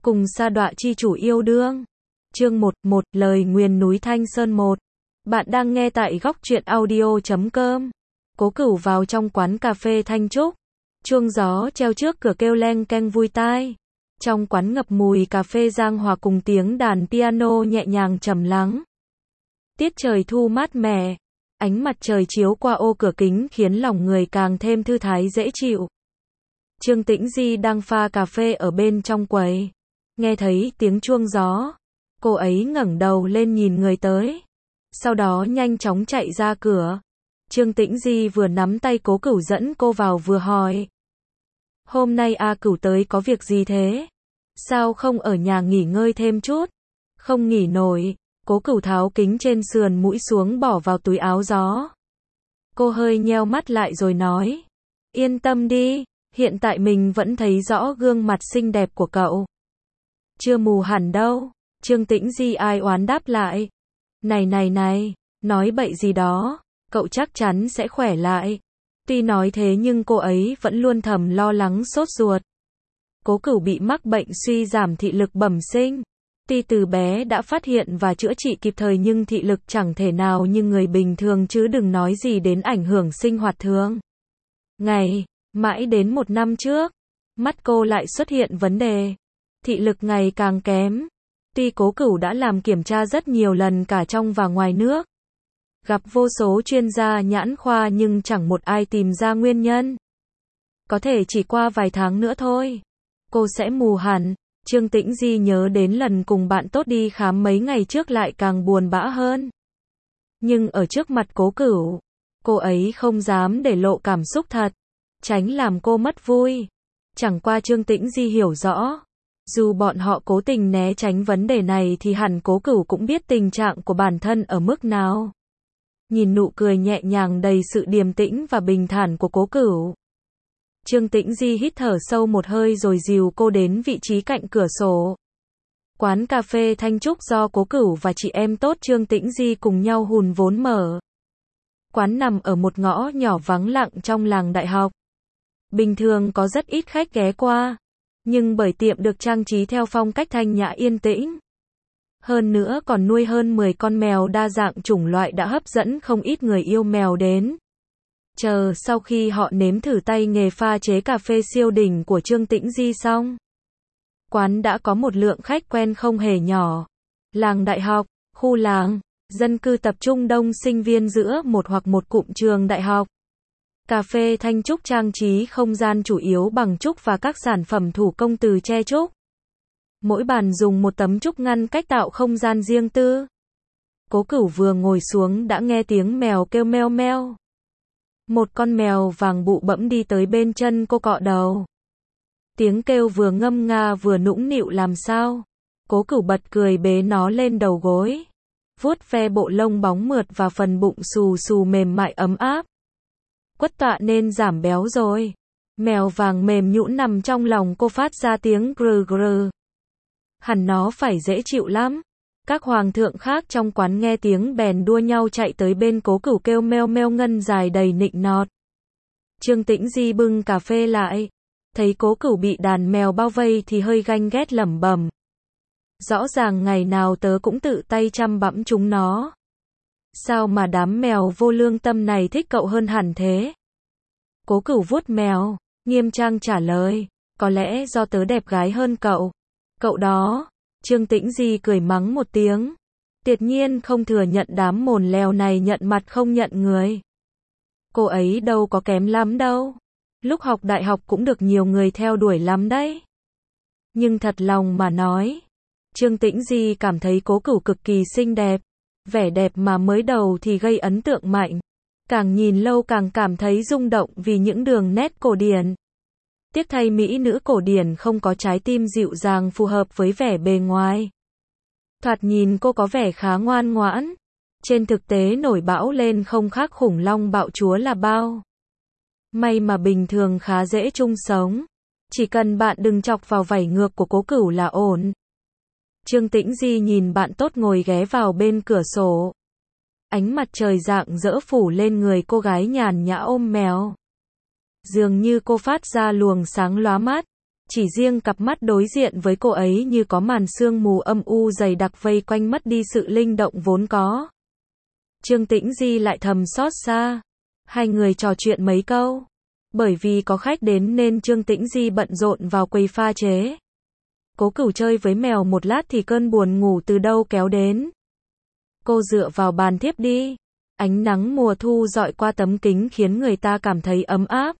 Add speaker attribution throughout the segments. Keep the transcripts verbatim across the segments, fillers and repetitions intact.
Speaker 1: cùng sa đọa chi chủ yêu đương. Chương một, một lời nguyền núi Thanh Sơn một. Bạn đang nghe tại góc truyện audio chấm com. Cố Cửu vào trong quán cà phê Thanh Trúc. Chuông gió treo trước cửa kêu leng keng vui tai. Trong quán ngập mùi cà phê giang hòa cùng tiếng đàn piano nhẹ nhàng trầm lắng. Tiết trời thu mát mẻ. Ánh mặt trời chiếu qua ô cửa kính khiến lòng người càng thêm thư thái dễ chịu. Trương Tĩnh Di đang pha cà phê ở bên trong quầy. Nghe thấy tiếng chuông gió, cô ấy ngẩng đầu lên nhìn người tới. Sau đó nhanh chóng chạy ra cửa. Trương Tĩnh Di vừa nắm tay Cố Cửu dẫn cô vào vừa hỏi. Hôm nay A Cửu tới có việc gì thế? Sao không ở nhà nghỉ ngơi thêm chút? Không nghỉ nổi. Cố Cửu tháo kính trên sườn mũi xuống bỏ vào túi áo gió. Cô hơi nheo mắt lại rồi nói. Yên tâm đi, hiện tại mình vẫn thấy rõ gương mặt xinh đẹp của cậu. Chưa mù hẳn đâu. Trương Tĩnh Di ai oán đáp lại. Này này này, nói bậy gì đó, cậu chắc chắn sẽ khỏe lại. Tuy nói thế nhưng cô ấy vẫn luôn thầm lo lắng sốt ruột. Cố Cửu bị mắc bệnh suy giảm thị lực bẩm sinh. Tuy từ bé đã phát hiện và chữa trị kịp thời nhưng thị lực chẳng thể nào như người bình thường chứ đừng nói gì đến ảnh hưởng sinh hoạt thường ngày. Mãi đến một năm trước, mắt cô lại xuất hiện vấn đề. Thị lực ngày càng kém. Tuy Cố Cửu đã làm kiểm tra rất nhiều lần cả trong và ngoài nước. Gặp vô số chuyên gia nhãn khoa nhưng chẳng một ai tìm ra nguyên nhân. Có thể chỉ qua vài tháng nữa thôi, cô sẽ mù hẳn. Trương Tĩnh Di nhớ đến lần cùng bạn tốt đi khám mấy ngày trước lại càng buồn bã hơn. Nhưng ở trước mặt Cố Cửu, cô ấy không dám để lộ cảm xúc thật, tránh làm cô mất vui. Chẳng qua Trương Tĩnh Di hiểu rõ, dù bọn họ cố tình né tránh vấn đề này thì hẳn Cố Cửu cũng biết tình trạng của bản thân ở mức nào. Nhìn nụ cười nhẹ nhàng đầy sự điềm tĩnh và bình thản của Cố Cửu, Trương Tĩnh Di hít thở sâu một hơi rồi dìu cô đến vị trí cạnh cửa sổ. Quán cà phê Thanh Trúc do Cố Cửu và chị em tốt Trương Tĩnh Di cùng nhau hùn vốn mở. Quán nằm ở một ngõ nhỏ vắng lặng trong làng đại học. Bình thường có rất ít khách ghé qua, nhưng bởi tiệm được trang trí theo phong cách thanh nhã yên tĩnh. Hơn nữa còn nuôi hơn mười con mèo đa dạng chủng loại đã hấp dẫn không ít người yêu mèo đến. Chờ sau khi họ nếm thử tay nghề pha chế cà phê siêu đỉnh của Trương Tĩnh Di xong, quán đã có một lượng khách quen không hề nhỏ. Làng đại học, khu làng, dân cư tập trung đông sinh viên giữa một hoặc một cụm trường đại học. Cà phê Thanh Trúc trang trí không gian chủ yếu bằng trúc và các sản phẩm thủ công từ tre trúc. Mỗi bàn dùng một tấm trúc ngăn cách tạo không gian riêng tư. Cố Cửu vừa ngồi xuống đã nghe tiếng mèo kêu meo meo. Một con mèo vàng bụ bẫm đi tới bên chân cô cọ đầu. Tiếng kêu vừa ngâm nga vừa nũng nịu làm sao. Cố Cửu bật cười bế nó lên đầu gối, vuốt ve bộ lông bóng mượt và phần bụng xù xù mềm mại ấm áp. Quất tọa nên giảm béo rồi. Mèo vàng mềm nhũn nằm trong lòng cô phát ra tiếng grừ grừ. Hẳn nó phải dễ chịu lắm. Các hoàng thượng khác trong quán nghe tiếng bèn đua nhau chạy tới bên Cố Cửu kêu meo meo ngân dài đầy nịnh nọt. Trương Tĩnh Di bưng cà phê lại, thấy Cố Cửu bị đàn mèo bao vây thì hơi ganh ghét lẩm bẩm. Rõ ràng ngày nào tớ cũng tự tay chăm bẵm chúng nó. Sao mà đám mèo vô lương tâm này thích cậu hơn hẳn thế? Cố Cửu vuốt mèo, nghiêm trang trả lời, có lẽ do tớ đẹp gái hơn cậu. Cậu đó. Trương Tĩnh Di cười mắng một tiếng. Tuyệt nhiên không thừa nhận đám mồn lèo này nhận mặt không nhận người. Cô ấy đâu có kém lắm đâu. Lúc học đại học cũng được nhiều người theo đuổi lắm đấy. Nhưng thật lòng mà nói, Trương Tĩnh Di cảm thấy Cố Cửu cực kỳ xinh đẹp. Vẻ đẹp mà mới đầu thì gây ấn tượng mạnh. Càng nhìn lâu càng cảm thấy rung động vì những đường nét cổ điển. Tiếc thay mỹ nữ cổ điển không có trái tim dịu dàng phù hợp với vẻ bề ngoài. Thoạt nhìn cô có vẻ khá ngoan ngoãn. Trên thực tế nổi bão lên không khác khủng long bạo chúa là bao. May mà bình thường khá dễ chung sống. Chỉ cần bạn đừng chọc vào vảy ngược của Cố Cửu là ổn. Trương Tĩnh Di nhìn bạn tốt ngồi ghé vào bên cửa sổ. Ánh mặt trời rạng rỡ phủ lên người cô gái nhàn nhã ôm mèo. Dường như cô phát ra luồng sáng lóa mắt. Chỉ riêng cặp mắt đối diện với cô ấy như có màn sương mù âm u dày đặc vây quanh mất đi sự linh động vốn có. Trương Tĩnh Di lại thầm xót xa. Hai người trò chuyện mấy câu. Bởi vì có khách đến nên Trương Tĩnh Di bận rộn vào quầy pha chế. Cố Cửu chơi với mèo một lát thì cơn buồn ngủ từ đâu kéo đến. Cô dựa vào bàn thiếp đi. Ánh nắng mùa thu dọi qua tấm kính khiến người ta cảm thấy ấm áp.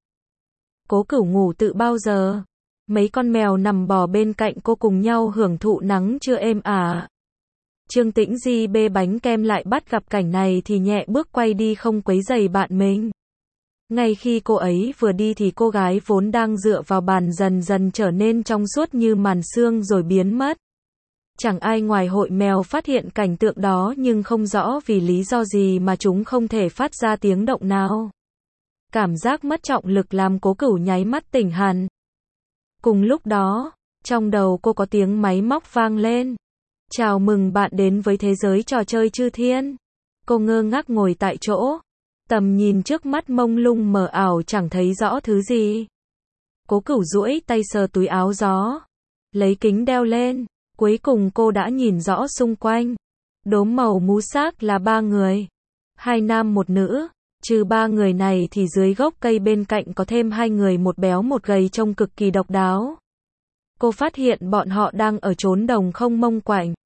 Speaker 1: Cố Cửu ngủ tự bao giờ. Mấy con mèo nằm bò bên cạnh cô cùng nhau hưởng thụ nắng trưa êm ả. Trương Tĩnh Di bê bánh kem lại bắt gặp cảnh này thì nhẹ bước quay đi không quấy rầy bạn mình. Ngay khi cô ấy vừa đi thì cô gái vốn đang dựa vào bàn dần dần trở nên trong suốt như màn sương rồi biến mất. Chẳng ai ngoài hội mèo phát hiện cảnh tượng đó nhưng không rõ vì lý do gì mà chúng không thể phát ra tiếng động nào. Cảm giác mất trọng lực làm Cố Cửu nháy mắt tỉnh hẳn. Cùng lúc đó, trong đầu cô có tiếng máy móc vang lên. Chào mừng bạn đến với thế giới trò chơi chư thiên. Cô ngơ ngác ngồi tại chỗ. Tầm nhìn trước mắt mông lung mờ ảo chẳng thấy rõ thứ gì. Cố Cửu duỗi tay sờ túi áo gió. Lấy kính đeo lên. Cuối cùng cô đã nhìn rõ xung quanh. Đốm màu mú xác là ba người. Hai nam một nữ. Trừ ba người này thì dưới gốc cây bên cạnh có thêm hai người một béo một gầy trông cực kỳ độc đáo. Cô phát hiện bọn họ đang ở chốn đồng không mông quạnh.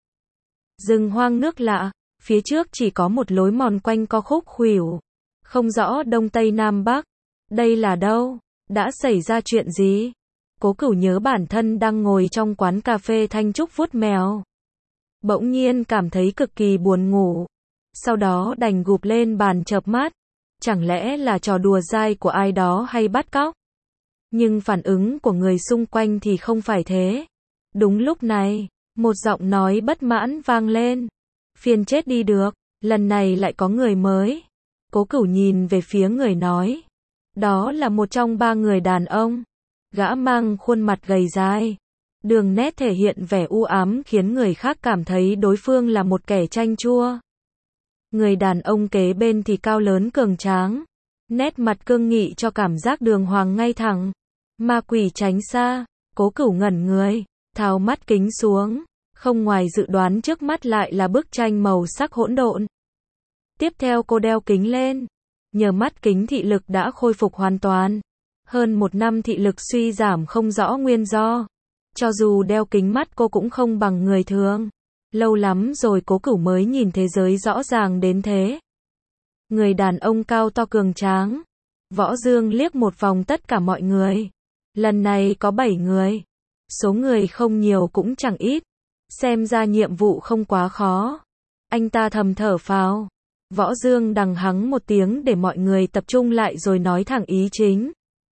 Speaker 1: Rừng hoang nước lạ, phía trước chỉ có một lối mòn quanh co khúc khuỷu. Không rõ đông tây nam bắc. Đây là đâu? Đã xảy ra chuyện gì? Cố Cửu nhớ bản thân đang ngồi trong quán cà phê Thanh Trúc vuốt mèo. Bỗng nhiên cảm thấy cực kỳ buồn ngủ. Sau đó đành gục lên bàn chợp mắt. Chẳng lẽ là trò đùa dai của ai đó hay bắt cóc? Nhưng phản ứng của người xung quanh thì không phải thế. Đúng lúc này, một giọng nói bất mãn vang lên. Phiền chết đi được, lần này lại có người mới. Cố Cửu nhìn về phía người nói. Đó là một trong ba người đàn ông. Gã mang khuôn mặt gầy dài. Đường nét thể hiện vẻ u ám khiến người khác cảm thấy đối phương là một kẻ chanh chua. Người đàn ông kế bên thì cao lớn cường tráng. Nét mặt cương nghị cho cảm giác đường hoàng ngay thẳng. Ma quỷ tránh xa. Cố Cửu ngẩn người, tháo mắt kính xuống. Không ngoài dự đoán trước mắt lại là bức tranh màu sắc hỗn độn. Tiếp theo cô đeo kính lên. Nhờ mắt kính thị lực đã khôi phục hoàn toàn. Hơn một năm thị lực suy giảm không rõ nguyên do. Cho dù đeo kính mắt cô cũng không bằng người thường. Lâu lắm rồi Cố Cửu mới nhìn thế giới rõ ràng đến thế. Người đàn ông cao to cường tráng. Võ Dương liếc một vòng tất cả mọi người. Lần này có bảy người. Số người không nhiều cũng chẳng ít. Xem ra nhiệm vụ không quá khó. Anh ta thầm thở phào. Võ Dương đằng hắng một tiếng để mọi người tập trung lại rồi nói thẳng ý chính.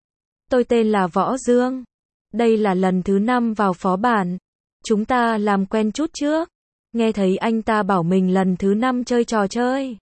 Speaker 1: Tôi tên là Võ Dương. Đây là lần thứ năm vào phó bản. Chúng ta làm quen chút trước. Nghe thấy anh ta bảo mình lần thứ năm chơi trò chơi.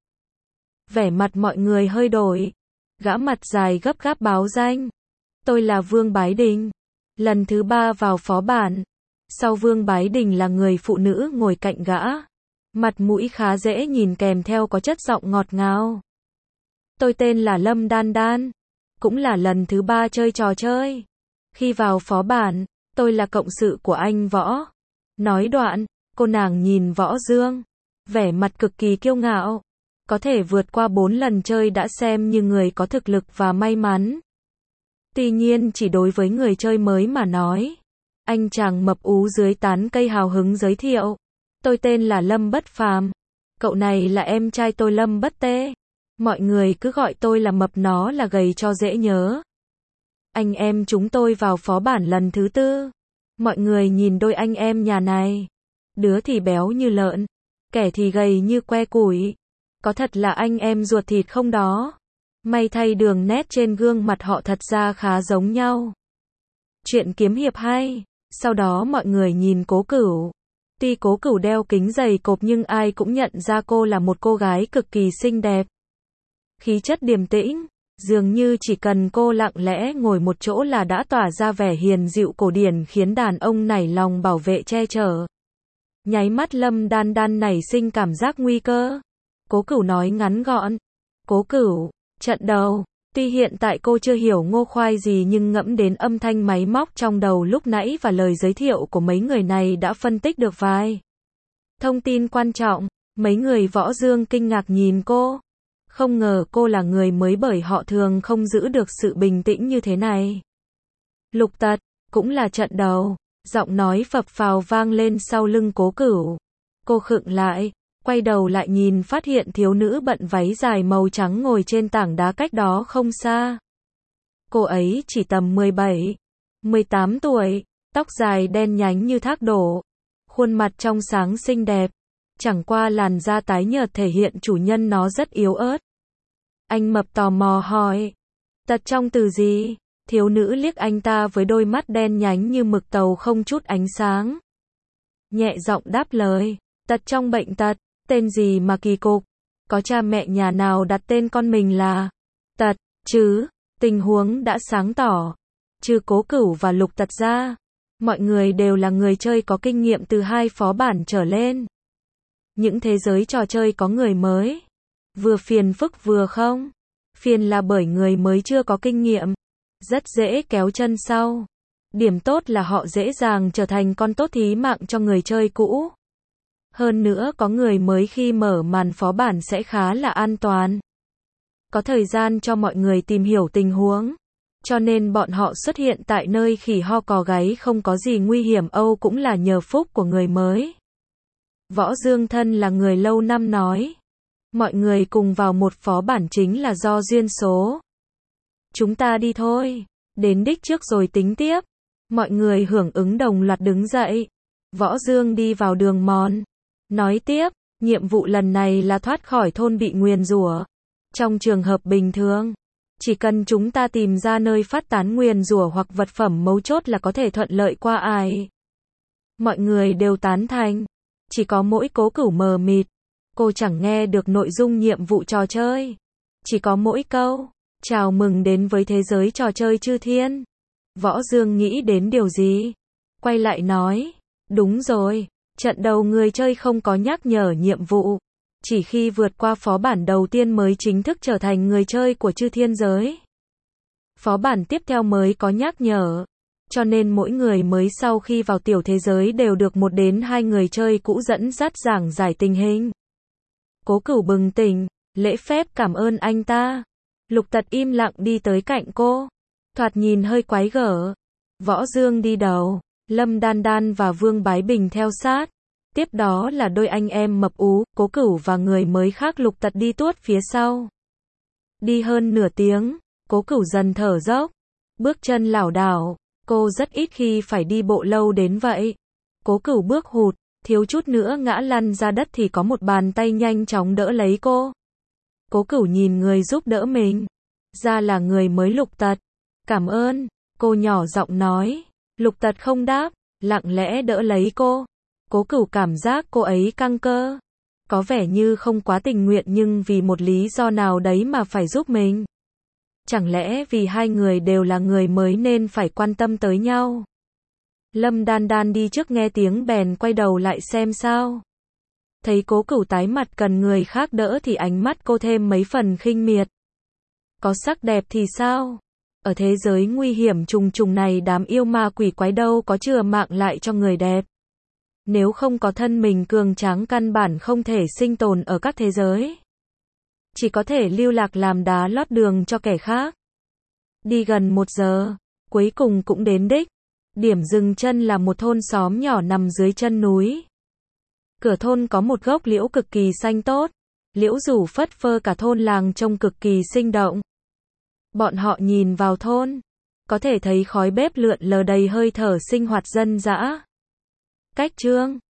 Speaker 1: Vẻ mặt mọi người hơi đổi. Gã mặt dài gấp gáp báo danh. Tôi là Vương Bái Đình. Lần thứ ba vào phó bản. Sau Vương Bái Đình là người phụ nữ ngồi cạnh gã. Mặt mũi khá dễ nhìn kèm theo có chất giọng ngọt ngào. Tôi tên là Lâm Đan Đan. Cũng là lần thứ ba chơi trò chơi. Khi vào phó bản, tôi là cộng sự của anh Võ. Nói đoạn, cô nàng nhìn Võ Dương. Vẻ mặt cực kỳ kiêu ngạo. Có thể vượt qua bốn lần chơi đã xem như người có thực lực và may mắn. Tuy nhiên chỉ đối với người chơi mới mà nói. Anh chàng mập ú dưới tán cây hào hứng giới thiệu. Tôi tên là Lâm Bất Phàm. Cậu này là em trai tôi Lâm Bất Tê. Mọi người cứ gọi tôi là mập nó là gầy cho dễ nhớ. Anh em chúng tôi vào phó bản lần thứ tư. Mọi người nhìn đôi anh em nhà này. Đứa thì béo như lợn. Kẻ thì gầy như que củi. Có thật là anh em ruột thịt không đó? May thay đường nét trên gương mặt họ thật ra khá giống nhau. Chuyện kiếm hiệp hay. Sau đó mọi người nhìn Cố Cửu. Tuy Cố Cửu đeo kính dày cộp nhưng ai cũng nhận ra cô là một cô gái cực kỳ xinh đẹp. Khí chất điềm tĩnh, dường như chỉ cần cô lặng lẽ ngồi một chỗ là đã tỏa ra vẻ hiền dịu cổ điển khiến đàn ông nảy lòng bảo vệ che chở. Nháy mắt Lâm Đan Đan nảy sinh cảm giác nguy cơ. Cố Cửu nói ngắn gọn. Cố Cửu, trận đầu, Tuy hiện tại cô chưa hiểu ngô khoai gì nhưng ngẫm đến âm thanh máy móc trong đầu lúc nãy và lời giới thiệu của mấy người này đã phân tích được vài thông tin quan trọng. Mấy người Võ Dương kinh ngạc nhìn cô. Không ngờ cô là người mới bởi họ thường không giữ được sự bình tĩnh như thế này. Lục Tật, cũng là trận đầu. Giọng nói phập phào vang lên sau lưng Cố Cửu. Cô khựng lại, quay đầu lại nhìn phát hiện thiếu nữ bận váy dài màu trắng ngồi trên tảng đá cách đó không xa. Cô ấy chỉ tầm mười bảy, mười tám tuổi, tóc dài đen nhánh như thác đổ, khuôn mặt trong sáng xinh đẹp, chẳng qua làn da tái nhợt thể hiện chủ nhân nó rất yếu ớt. Anh Mập tò mò hỏi, tật trong từ gì? Thiếu nữ liếc anh ta với đôi mắt đen nhánh như mực tàu không chút ánh sáng. Nhẹ giọng đáp lời, tật trong bệnh tật, tên gì mà kỳ cục, có cha mẹ nhà nào đặt tên con mình là Tật, chứ? Tình huống đã sáng tỏ. Trừ Cố Cửu và Lục Tật ra, mọi người đều là người chơi có kinh nghiệm từ hai phó bản trở lên. Những thế giới trò chơi có người mới, vừa phiền phức vừa không. Phiền là bởi người mới chưa có kinh nghiệm, rất dễ kéo chân sau. Điểm tốt là họ dễ dàng trở thành con tốt thí mạng cho người chơi cũ. Hơn nữa có người mới khi mở màn phó bản sẽ khá là an toàn. Có thời gian cho mọi người tìm hiểu tình huống. Cho nên bọn họ xuất hiện tại nơi khỉ ho cò gáy không có gì nguy hiểm âu cũng là nhờ phúc của người mới. Võ Dương thân là người lâu năm nói. Mọi người cùng vào một phó bản chính là do duyên số. Chúng ta đi thôi. Đến đích trước rồi tính tiếp. Mọi người hưởng ứng đồng loạt đứng dậy. Võ Dương đi vào đường mòn. Nói tiếp, nhiệm vụ lần này là thoát khỏi thôn bị nguyền rủa. Trong trường hợp bình thường, chỉ cần chúng ta tìm ra nơi phát tán nguyền rủa hoặc vật phẩm mấu chốt là có thể thuận lợi qua ải. Mọi người đều tán thành. Chỉ có mỗi Cố Cửu mờ mịt. Cô chẳng nghe được nội dung nhiệm vụ trò chơi. Chỉ có mỗi câu, chào mừng đến với thế giới trò chơi chư thiên. Võ Dương nghĩ đến điều gì? Quay lại nói, đúng rồi, trận đầu người chơi không có nhắc nhở nhiệm vụ. Chỉ khi vượt qua phó bản đầu tiên mới chính thức trở thành người chơi của chư thiên giới. Phó bản tiếp theo mới có nhắc nhở. Cho nên mỗi người mới sau khi vào tiểu thế giới đều được một đến hai người chơi cũ dẫn dắt giảng giải tình hình. Cố Cửu bừng tỉnh, lễ phép cảm ơn anh ta. Lục Tật im lặng đi tới cạnh cô. Thoạt nhìn hơi quái gở. Võ Dương đi đầu, Lâm Đan Đan và Vương Bái Bình theo sát. Tiếp đó là đôi anh em mập ú, Cố Cửu và người mới khác Lục Tật đi tuốt phía sau. Đi hơn nửa tiếng, Cố Cửu dần thở dốc, bước chân lảo đảo, cô rất ít khi phải đi bộ lâu đến vậy. Cố Cửu bước hụt, thiếu chút nữa ngã lăn ra đất thì có một bàn tay nhanh chóng đỡ lấy cô. Cố Cửu nhìn người giúp đỡ mình, ra là người mới Lục Tật. Cảm ơn, cô nhỏ giọng nói. Lục Tật không đáp, lặng lẽ đỡ lấy cô. Cố Cửu cảm giác cô ấy căng cơ, có vẻ như không quá tình nguyện nhưng vì một lý do nào đấy mà phải giúp mình. Chẳng lẽ vì hai người đều là người mới nên phải quan tâm tới nhau? Lâm Đan Đan đi trước nghe tiếng bèn quay đầu lại xem sao. Thấy Cố Cửu tái mặt cần người khác đỡ thì ánh mắt cô thêm mấy phần khinh miệt. Có sắc đẹp thì sao? Ở thế giới nguy hiểm trùng trùng này đám yêu ma quỷ quái đâu có chừa mạng lại cho người đẹp. Nếu không có thân mình cường tráng căn bản không thể sinh tồn ở các thế giới. Chỉ có thể lưu lạc làm đá lót đường cho kẻ khác. Đi gần một giờ, cuối cùng cũng đến đích. Điểm dừng chân là một thôn xóm nhỏ nằm dưới chân núi. Cửa thôn có một gốc liễu cực kỳ xanh tốt. Liễu rủ phất phơ cả thôn làng trông cực kỳ sinh động. Bọn họ nhìn vào thôn, có thể thấy khói bếp lượn lờ đầy hơi thở sinh hoạt dân dã. Cách chương